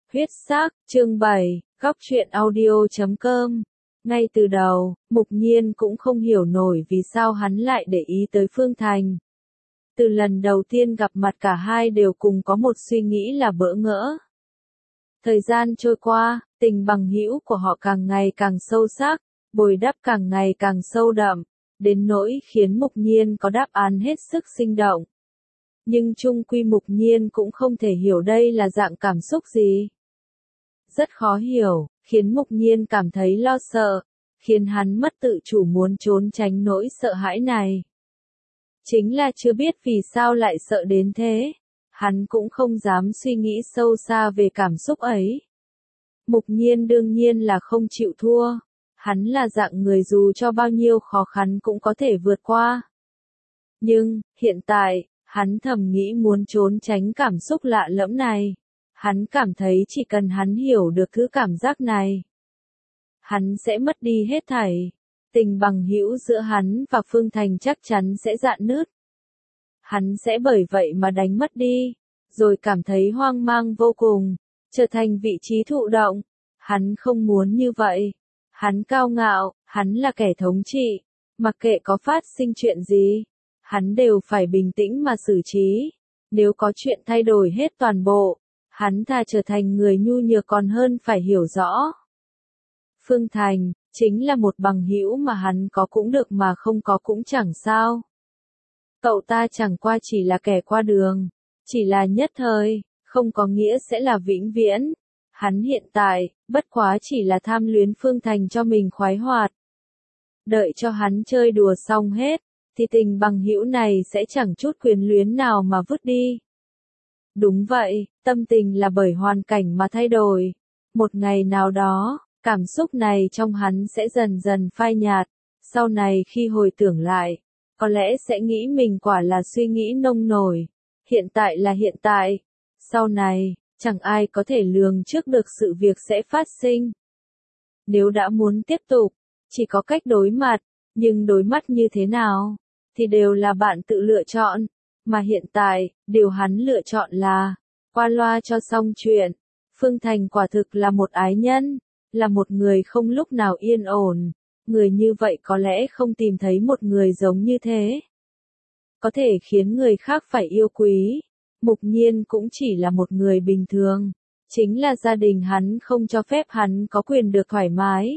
Huyết sắc, chương 7, góc truyện audio.com. Ngay từ đầu, Mục Nhiên cũng không hiểu nổi vì sao hắn lại để ý tới Phương Thành. Từ lần đầu tiên gặp mặt cả hai đều cùng có một suy nghĩ là bỡ ngỡ. Thời gian trôi qua, tình bằng hữu của họ càng ngày càng sâu sắc, bồi đắp càng ngày càng sâu đậm, đến nỗi khiến Mục Nhiên có đáp án hết sức sinh động. Nhưng chung quy Mục Nhiên cũng không thể hiểu đây là dạng cảm xúc gì. Rất khó hiểu, khiến Mục Nhiên cảm thấy lo sợ, khiến hắn mất tự chủ muốn trốn tránh nỗi sợ hãi này. Chính là chưa biết vì sao lại sợ đến thế, hắn cũng không dám suy nghĩ sâu xa về cảm xúc ấy. Mục Nhiên đương nhiên là không chịu thua, hắn là dạng người dù cho bao nhiêu khó khăn cũng có thể vượt qua. Nhưng, hiện tại, hắn thầm nghĩ muốn trốn tránh cảm xúc lạ lẫm này. Hắn cảm thấy chỉ cần hắn hiểu được thứ cảm giác này, hắn sẽ mất đi hết thảy. Tình bằng hữu giữa hắn và Phương Thành chắc chắn sẽ rạn nứt. Hắn sẽ bởi vậy mà đánh mất đi, rồi cảm thấy hoang mang vô cùng, trở thành vị trí thụ động. Hắn không muốn như vậy. Hắn cao ngạo, hắn là kẻ thống trị, mặc kệ có phát sinh chuyện gì, hắn đều phải bình tĩnh mà xử trí. Nếu có chuyện thay đổi hết toàn bộ, hắn thà trở thành người nhu nhược còn hơn phải hiểu rõ. Phương Thành, chính là một bằng hữu mà hắn có cũng được mà không có cũng chẳng sao. Cậu ta chẳng qua chỉ là kẻ qua đường, chỉ là nhất thời, không có nghĩa sẽ là vĩnh viễn. Hắn hiện tại, bất quá chỉ là tham luyến Phương Thành cho mình khoái hoạt. Đợi cho hắn chơi đùa xong hết, thì tình bằng hữu này sẽ chẳng chút quyền luyến nào mà vứt đi. Đúng vậy, tâm tình là bởi hoàn cảnh mà thay đổi. Một ngày nào đó, cảm xúc này trong hắn sẽ dần dần phai nhạt. Sau này khi hồi tưởng lại, có lẽ sẽ nghĩ mình quả là suy nghĩ nông nổi. Hiện tại là hiện tại. Sau này, chẳng ai có thể lường trước được sự việc sẽ phát sinh. Nếu đã muốn tiếp tục, chỉ có cách đối mặt. Nhưng đối mặt như thế nào, thì đều là bạn tự lựa chọn. Mà hiện tại, điều hắn lựa chọn là qua loa cho xong chuyện. Phương Thành quả thực là một ái nhân, là một người không lúc nào yên ổn. Người như vậy có lẽ không tìm thấy một người giống như thế. Có thể khiến người khác phải yêu quý. Mục Nhiên cũng chỉ là một người bình thường. Chính là gia đình hắn không cho phép hắn có quyền được thoải mái.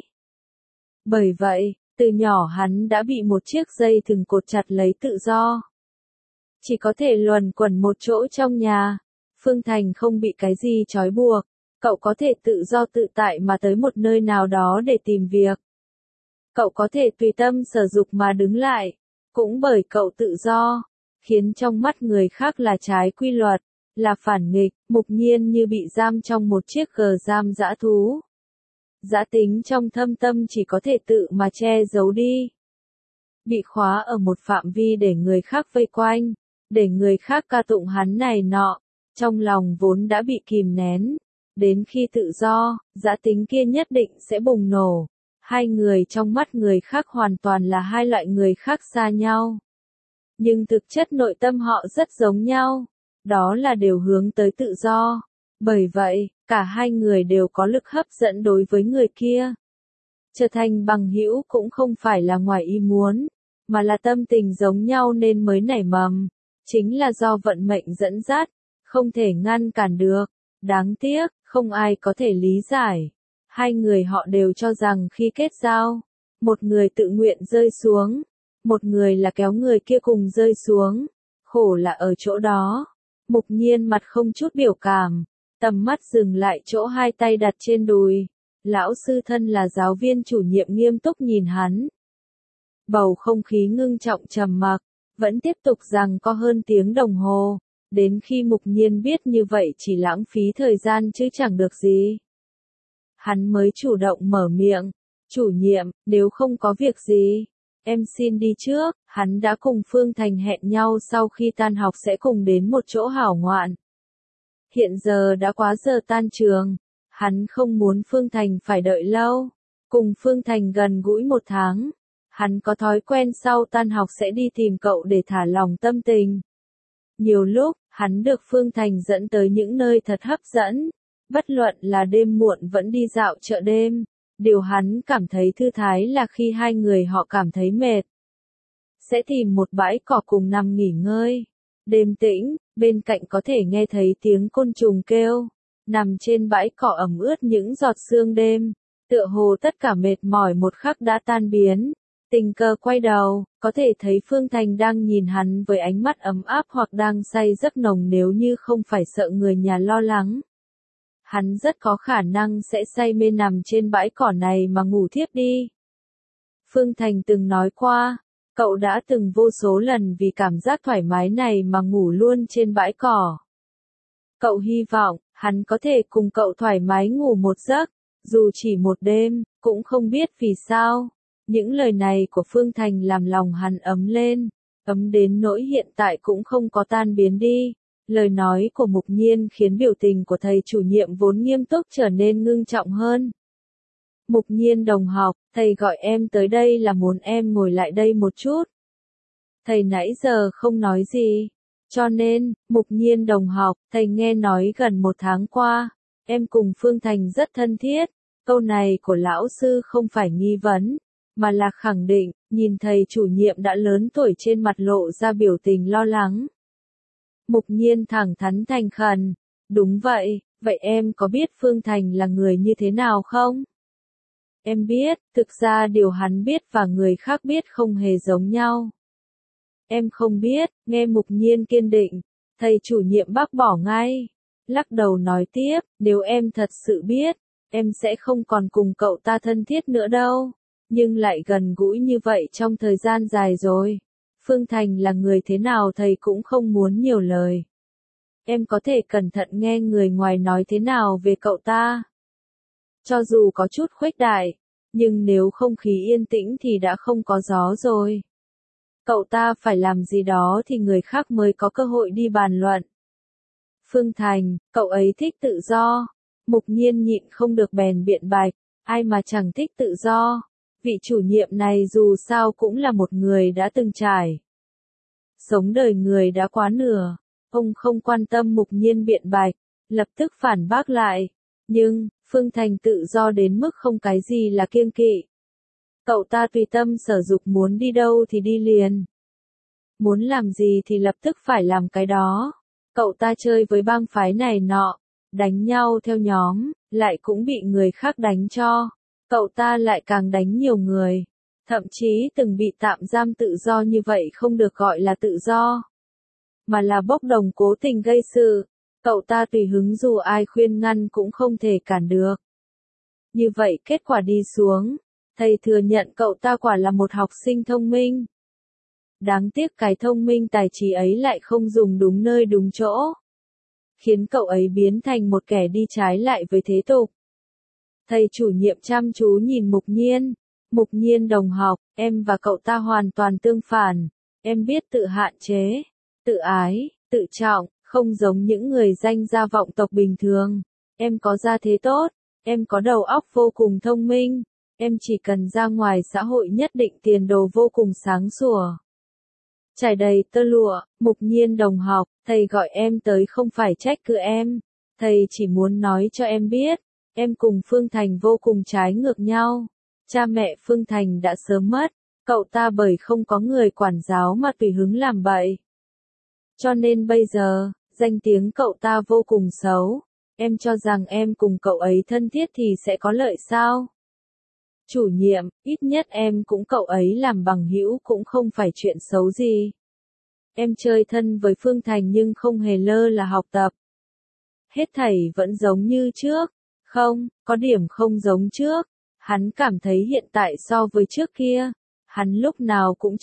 Bởi vậy, từ nhỏ hắn đã bị một chiếc dây thừng cột chặt lấy tự do. Chỉ có thể luẩn quẩn một chỗ trong nhà. Phương Thành không bị cái gì trói buộc. Cậu có thể tự do tự tại mà tới một nơi nào đó để tìm việc. Cậu có thể tùy tâm sở dục mà đứng lại. Cũng bởi cậu tự do, khiến trong mắt người khác là trái quy luật, là phản nghịch. Mục Nhiên như bị giam trong một chiếc gờ giam dã thú. Dã tính trong thâm tâm chỉ có thể tự mà che giấu đi. Bị khóa ở một phạm vi để người khác vây quanh, để người khác ca tụng hắn này nọ, trong lòng vốn đã bị kìm nén. Đến khi tự do, dã tính kia nhất định sẽ bùng nổ. Hai người trong mắt người khác hoàn toàn là hai loại người khác xa nhau. Nhưng thực chất nội tâm họ rất giống nhau. Đó là đều hướng tới tự do. Bởi vậy, cả hai người đều có lực hấp dẫn đối với người kia. Trở thành bằng hữu cũng không phải là ngoài ý muốn, mà là tâm tình giống nhau nên mới nảy mầm. Chính là do vận mệnh dẫn dắt, không thể ngăn cản được. Đáng tiếc, không ai có thể lý giải. Hai người họ đều cho rằng khi kết giao, một người tự nguyện rơi xuống, một người là kéo người kia cùng rơi xuống. Khổ là ở chỗ đó. Mục Nhiên mặt không chút biểu cảm, tầm mắt dừng lại chỗ hai tay đặt trên đùi. Lão sư thân là giáo viên chủ nhiệm nghiêm túc nhìn hắn. Bầu không khí ngưng trọng trầm mặc, vẫn tiếp tục giằng co hơn tiếng đồng hồ. Đến khi Mục Nhiên biết như vậy chỉ lãng phí thời gian chứ chẳng được gì. Hắn mới chủ động mở miệng. Chủ nhiệm, nếu không có việc gì, em xin đi trước. Hắn đã cùng Phương Thành hẹn nhau sau khi tan học sẽ cùng đến một chỗ hảo ngoạn. Hiện giờ đã quá giờ tan trường. Hắn không muốn Phương Thành phải đợi lâu. Cùng Phương Thành gần gũi một tháng. Hắn có thói quen sau tan học sẽ đi tìm cậu để thả lòng tâm tình. Nhiều lúc, hắn được Phương Thành dẫn tới những nơi thật hấp dẫn. Bất luận là đêm muộn vẫn đi dạo chợ đêm, điều hắn cảm thấy thư thái là khi hai người họ cảm thấy mệt, sẽ tìm một bãi cỏ cùng nằm nghỉ ngơi. Đêm tĩnh, bên cạnh có thể nghe thấy tiếng côn trùng kêu, nằm trên bãi cỏ ẩm ướt những giọt sương đêm, tựa hồ tất cả mệt mỏi một khắc đã tan biến. Tình cờ quay đầu, có thể thấy Phương Thành đang nhìn hắn với ánh mắt ấm áp hoặc đang say giấc nồng nếu như không phải sợ người nhà lo lắng. Hắn rất có khả năng sẽ say mê nằm trên bãi cỏ này mà ngủ thiếp đi. Phương Thành từng nói qua, cậu đã từng vô số lần vì cảm giác thoải mái này mà ngủ luôn trên bãi cỏ. Cậu hy vọng, hắn có thể cùng cậu thoải mái ngủ một giấc, dù chỉ một đêm, cũng không biết vì sao. Những lời này của Phương Thành làm lòng hắn ấm lên, ấm đến nỗi hiện tại cũng không có tan biến đi. Lời nói của Mục Nhiên khiến biểu tình của thầy chủ nhiệm vốn nghiêm túc trở nên ngưng trọng hơn. Mục Nhiên đồng học, thầy gọi em tới đây là muốn em ngồi lại đây một chút. Thầy nãy giờ không nói gì, cho nên, Mục Nhiên đồng học, thầy nghe nói gần một tháng qua, em cùng Phương Thành rất thân thiết. Câu này của lão sư không phải nghi vấn, mà là khẳng định. Nhìn thầy chủ nhiệm đã lớn tuổi trên mặt lộ ra biểu tình lo lắng. Mục Nhiên thẳng thắn thành khẩn, đúng vậy, vậy em có biết Phương Thành là người như thế nào không? Em biết, thực ra điều hắn biết và người khác biết không hề giống nhau. Em không biết, nghe Mục Nhiên kiên định, thầy chủ nhiệm bác bỏ ngay, lắc đầu nói tiếp, nếu em thật sự biết, em sẽ không còn cùng cậu ta thân thiết nữa đâu, nhưng lại gần gũi như vậy trong thời gian dài rồi. Phương Thành là người thế nào thầy cũng không muốn nhiều lời. Em có thể cẩn thận nghe người ngoài nói thế nào về cậu ta. Cho dù có chút khuếch đại, nhưng nếu không khí yên tĩnh thì đã không có gió rồi. Cậu ta phải làm gì đó thì người khác mới có cơ hội đi bàn luận. Phương Thành, cậu ấy thích tự do. Mục Nhiên nhịn không được bèn biện bạch, ai mà chẳng thích tự do. Vị chủ nhiệm này dù sao cũng là một người đã từng trải sống đời người đã quá nửa. Ông không quan tâm Mục Nhiên biện bạch, lập tức phản bác lại. Nhưng, Phương Thành tự do đến mức không cái gì là kiêng kỵ. Cậu ta tùy tâm sở dục, muốn đi đâu thì đi liền. Muốn làm gì thì lập tức phải làm cái đó. Cậu ta chơi với bang phái này nọ, đánh nhau theo nhóm, lại cũng bị người khác đánh cho. Cậu ta lại càng đánh nhiều người. Thậm chí từng bị tạm giam. Tự do như vậy không được gọi là tự do, mà là bốc đồng cố tình gây sự. Cậu ta tùy hứng dù ai khuyên ngăn cũng không thể cản được. Như vậy kết quả đi xuống, thầy thừa nhận cậu ta quả là một học sinh thông minh. Đáng tiếc cái thông minh tài trí ấy lại không dùng đúng nơi đúng chỗ, khiến cậu ấy biến thành một kẻ đi trái lại với thế tục. Thầy chủ nhiệm chăm chú nhìn Mục Nhiên. Mục Nhiên đồng học, em và cậu ta hoàn toàn tương phản. Em biết tự hạn chế, tự ái, tự trọng, không giống những người danh gia vọng tộc bình thường. Em có gia thế tốt, em có đầu óc vô cùng thông minh, em chỉ cần ra ngoài xã hội nhất định tiền đồ vô cùng sáng sủa. Trải đầy tơ lụa. Mục Nhiên đồng học, thầy gọi em tới không phải trách cứ em, thầy chỉ muốn nói cho em biết, em cùng Phương Thành vô cùng trái ngược nhau. Cha mẹ Phương Thành đã sớm mất, cậu ta bởi không có người quản giáo mà tùy hứng làm bậy. Cho nên bây giờ, danh tiếng cậu ta vô cùng xấu. Em cho rằng em cùng cậu ấy thân thiết thì sẽ có lợi sao? Chủ nhiệm, ít nhất em cũng cậu ấy làm bằng hữu cũng không phải chuyện xấu gì. Em chơi thân với Phương Thành nhưng không hề lơ là học tập. Hết thảy vẫn giống như trước. Không, có điểm không giống trước. Hắn cảm thấy hiện tại so với trước kia, hắn lúc nào cũng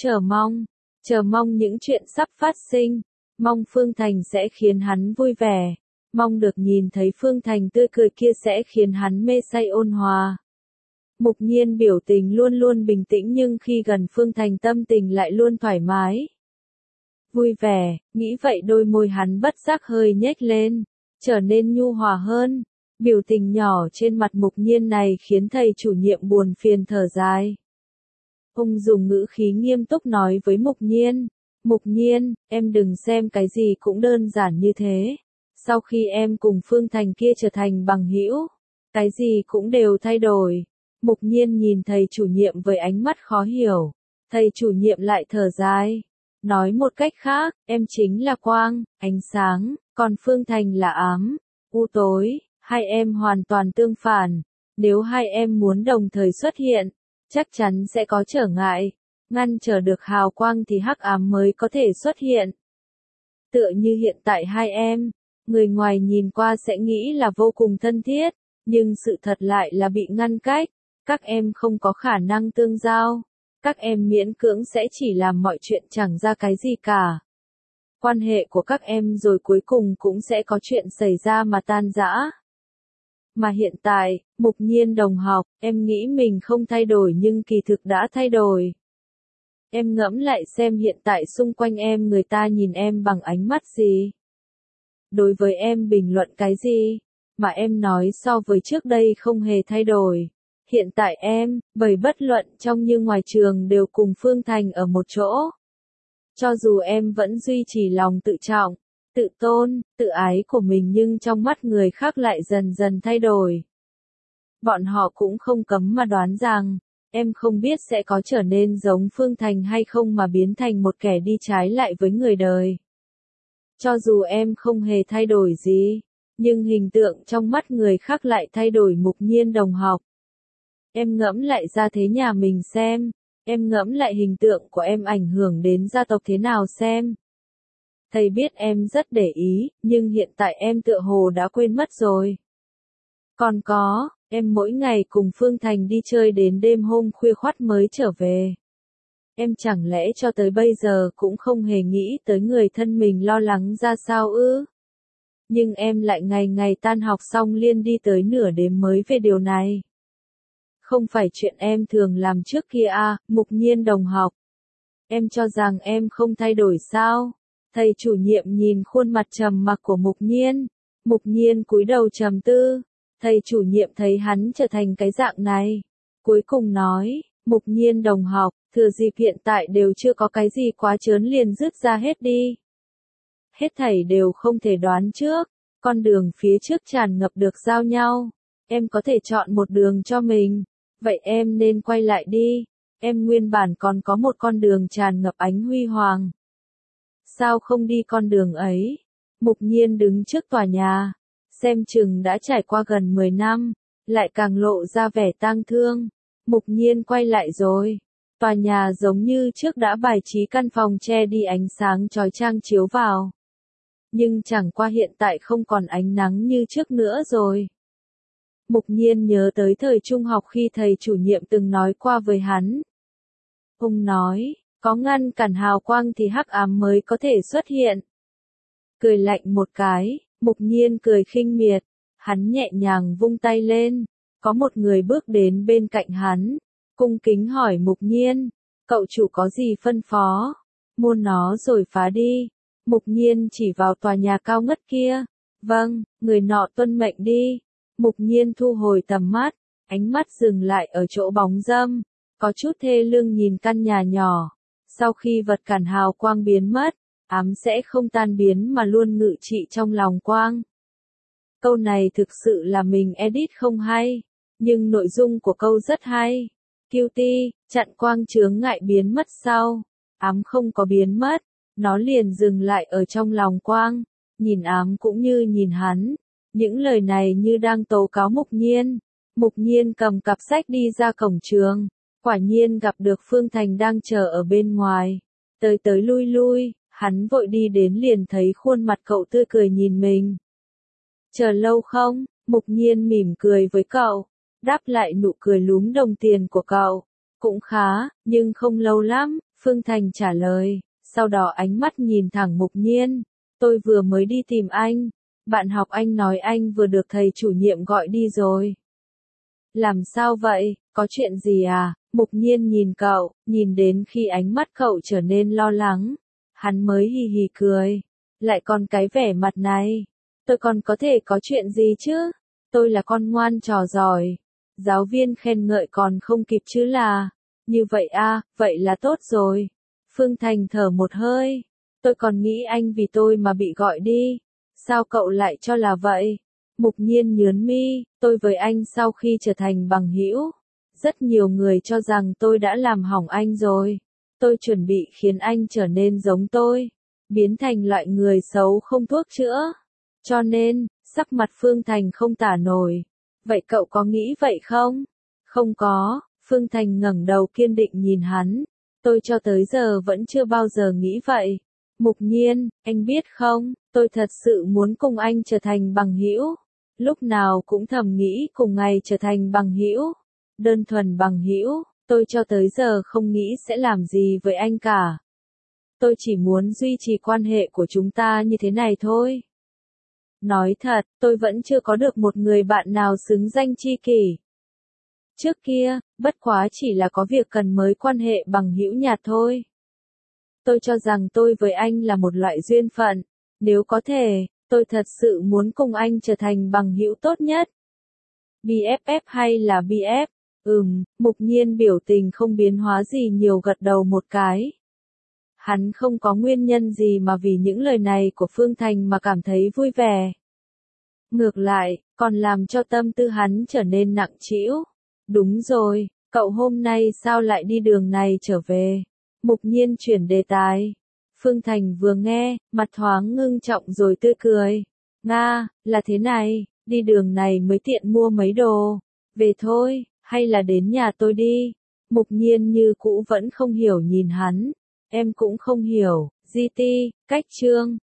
chờ mong những chuyện sắp phát sinh, mong Phương Thành sẽ khiến hắn vui vẻ, mong được nhìn thấy Phương Thành tươi cười kia sẽ khiến hắn mê say ôn hòa. Mục Nhiên biểu tình luôn luôn bình tĩnh nhưng khi gần Phương Thành tâm tình lại luôn thoải mái. Vui vẻ, nghĩ vậy đôi môi hắn bất giác hơi nhếch lên, trở nên nhu hòa hơn. Biểu tình nhỏ trên mặt Mục Nhiên này khiến thầy chủ nhiệm buồn phiền thở dài. Ông dùng ngữ khí nghiêm túc nói với Mục Nhiên, em đừng xem cái gì cũng đơn giản như thế. Sau khi em cùng Phương Thành kia trở thành bằng hữu, cái gì cũng đều thay đổi. Mục Nhiên nhìn thầy chủ nhiệm với ánh mắt khó hiểu. Thầy chủ nhiệm lại thở dài. Nói một cách khác, em chính là quang, ánh sáng, còn Phương Thành là ám, u tối. Hai em hoàn toàn tương phản. Nếu hai em muốn đồng thời xuất hiện, chắc chắn sẽ có trở ngại. Ngăn trở được hào quang thì hắc ám mới có thể xuất hiện. Tựa như hiện tại hai em, người ngoài nhìn qua sẽ nghĩ là vô cùng thân thiết, nhưng sự thật lại là bị ngăn cách. Các em không có khả năng tương giao. Các em miễn cưỡng sẽ chỉ làm mọi chuyện chẳng ra cái gì cả. Quan hệ của các em rồi cuối cùng cũng sẽ có chuyện xảy ra mà tan rã. Mà hiện tại, Mục Nhiên đồng học, em nghĩ mình không thay đổi nhưng kỳ thực đã thay đổi. Em ngẫm lại xem hiện tại xung quanh em người ta nhìn em bằng ánh mắt gì. Đối với em bình luận cái gì, mà em nói so với trước đây không hề thay đổi. Hiện tại em, bởi bất luận trong như ngoài trường đều cùng Phương Thành ở một chỗ. Cho dù em vẫn duy trì lòng tự trọng, tự tôn, tự ái của mình nhưng trong mắt người khác lại dần dần thay đổi. Bọn họ cũng không cấm mà đoán rằng, em không biết sẽ có trở nên giống Phương Thành hay không mà biến thành một kẻ đi trái lại với người đời. Cho dù em không hề thay đổi gì, nhưng hình tượng trong mắt người khác lại thay đổi. Mục Nhiên đồng học. Em ngẫm lại gia thế nhà mình xem, em ngẫm lại hình tượng của em ảnh hưởng đến gia tộc thế nào xem. Thầy biết em rất để ý, nhưng hiện tại em tựa hồ đã quên mất rồi. Còn có, em mỗi ngày cùng Phương Thành đi chơi đến đêm hôm khuya khoắt mới trở về. Em chẳng lẽ cho tới bây giờ cũng không hề nghĩ tới người thân mình lo lắng ra sao ư? Nhưng em lại ngày ngày tan học xong liên đi tới nửa đêm mới về điều này. Không phải chuyện em thường làm trước kia à, Mục Nhiên đồng học. Em cho rằng em không thay đổi sao? Thầy chủ nhiệm nhìn khuôn mặt trầm mặc của Mục Nhiên. Mục Nhiên cúi đầu trầm tư. Thầy chủ nhiệm thấy hắn trở thành cái dạng này. Cuối cùng nói, Mục Nhiên đồng học, thừa dịp hiện tại đều chưa có cái gì quá chớn liền dứt ra hết đi. Hết thảy đều không thể đoán trước. Con đường phía trước tràn ngập được giao nhau. Em có thể chọn một đường cho mình. Vậy em nên quay lại đi. Em nguyên bản còn có một con đường tràn ngập ánh huy hoàng. Sao không đi con đường ấy? Mục Nhiên đứng trước tòa nhà. Xem chừng đã trải qua gần 10 năm. Lại càng lộ ra vẻ tang thương. Mục Nhiên quay lại rồi. Tòa nhà giống như trước đã bài trí căn phòng che đi ánh sáng chói chang chiếu vào. Nhưng chẳng qua hiện tại không còn ánh nắng như trước nữa rồi. Mục Nhiên nhớ tới thời trung học khi thầy chủ nhiệm từng nói qua với hắn. Ông nói, có ngăn cản hào quang thì hắc ám mới có thể xuất hiện. Cười lạnh một cái, Mục Nhiên cười khinh miệt, hắn nhẹ nhàng vung tay lên, có một người bước đến bên cạnh hắn, cung kính hỏi Mục Nhiên, cậu chủ có gì phân phó, mua nó rồi phá đi. Mục Nhiên chỉ vào tòa nhà cao ngất kia, vâng, người nọ tuân mệnh đi. Mục Nhiên thu hồi tầm mắt, ánh mắt dừng lại ở chỗ bóng râm, có chút thê lương nhìn căn nhà nhỏ. Sau khi vật cản hào quang biến mất, ám sẽ không tan biến mà luôn ngự trị trong lòng quang. Câu này thực sự là mình edit không hay, nhưng nội dung của câu rất hay. Cutie, chặn quang chướng ngại biến mất sau, ám không có biến mất, nó liền dừng lại ở trong lòng quang, nhìn ám cũng như nhìn hắn. Những lời này như đang tố cáo Mục Nhiên. Mục Nhiên cầm cặp sách đi ra cổng trường, quả nhiên gặp được Phương Thành đang chờ ở bên ngoài. Tới tới lui lui, hắn vội đi đến liền thấy khuôn mặt cậu tươi cười nhìn mình. Chờ lâu không? Mục Nhiên mỉm cười với cậu, đáp lại nụ cười lúm đồng tiền của cậu. Cũng khá, nhưng không lâu lắm, Phương Thành trả lời, sau đó ánh mắt nhìn thẳng Mục Nhiên. Tôi vừa mới đi tìm anh. Bạn học anh nói anh vừa được thầy chủ nhiệm gọi đi rồi. Làm sao vậy, có chuyện gì à? Mục Nhiên nhìn cậu, nhìn đến khi ánh mắt cậu trở nên lo lắng. Hắn mới hì hì cười. Lại còn cái vẻ mặt này. Tôi còn có thể có chuyện gì chứ? Tôi là con ngoan trò giỏi. Giáo viên khen ngợi còn không kịp chứ là. Như vậy à, vậy là tốt rồi. Phương Thành thở một hơi. Tôi còn nghĩ anh vì tôi mà bị gọi đi. Sao cậu lại cho là vậy? Mục Nhiên nhướng mi, tôi với anh sau khi trở thành bằng hữu, rất nhiều người cho rằng tôi đã làm hỏng anh rồi. Tôi chuẩn bị khiến anh trở nên giống tôi, biến thành loại người xấu không thuốc chữa. Cho nên, sắc mặt Phương Thành không tả nổi. Vậy cậu có nghĩ vậy không? Không có, Phương Thành ngẩng đầu kiên định nhìn hắn. Tôi cho tới giờ vẫn chưa bao giờ nghĩ vậy. Mục Nhiên, anh biết không, tôi thật sự muốn cùng anh trở thành bằng hữu. Lúc nào cũng thầm nghĩ cùng ngày trở thành bằng hữu. Đơn thuần bằng hữu, tôi cho tới giờ không nghĩ sẽ làm gì với anh cả. Tôi chỉ muốn duy trì quan hệ của chúng ta như thế này thôi. Nói thật, tôi vẫn chưa có được một người bạn nào xứng danh tri kỷ. Trước kia, bất quá chỉ là có việc cần mới quan hệ bằng hữu nhạt thôi. Tôi cho rằng tôi với anh là một loại duyên phận. Nếu có thể, tôi thật sự muốn cùng anh trở thành bằng hữu tốt nhất. BFF hay là BF? Mục Nhiên biểu tình không biến hóa gì nhiều gật đầu một cái. Hắn không có nguyên nhân gì mà vì những lời này của Phương Thành mà cảm thấy vui vẻ. Ngược lại, còn làm cho tâm tư hắn trở nên nặng trĩu. Đúng rồi, cậu hôm nay sao lại đi đường này trở về? Mục Nhiên chuyển đề tài. Phương Thành vừa nghe, mặt thoáng ngưng trọng rồi tươi cười. Nga, là thế này, đi đường này mới tiện mua mấy đồ. Về thôi, hay là đến nhà tôi đi? Mục Nhiên như cũ vẫn không hiểu nhìn hắn. Em cũng không hiểu, GT, cách chương.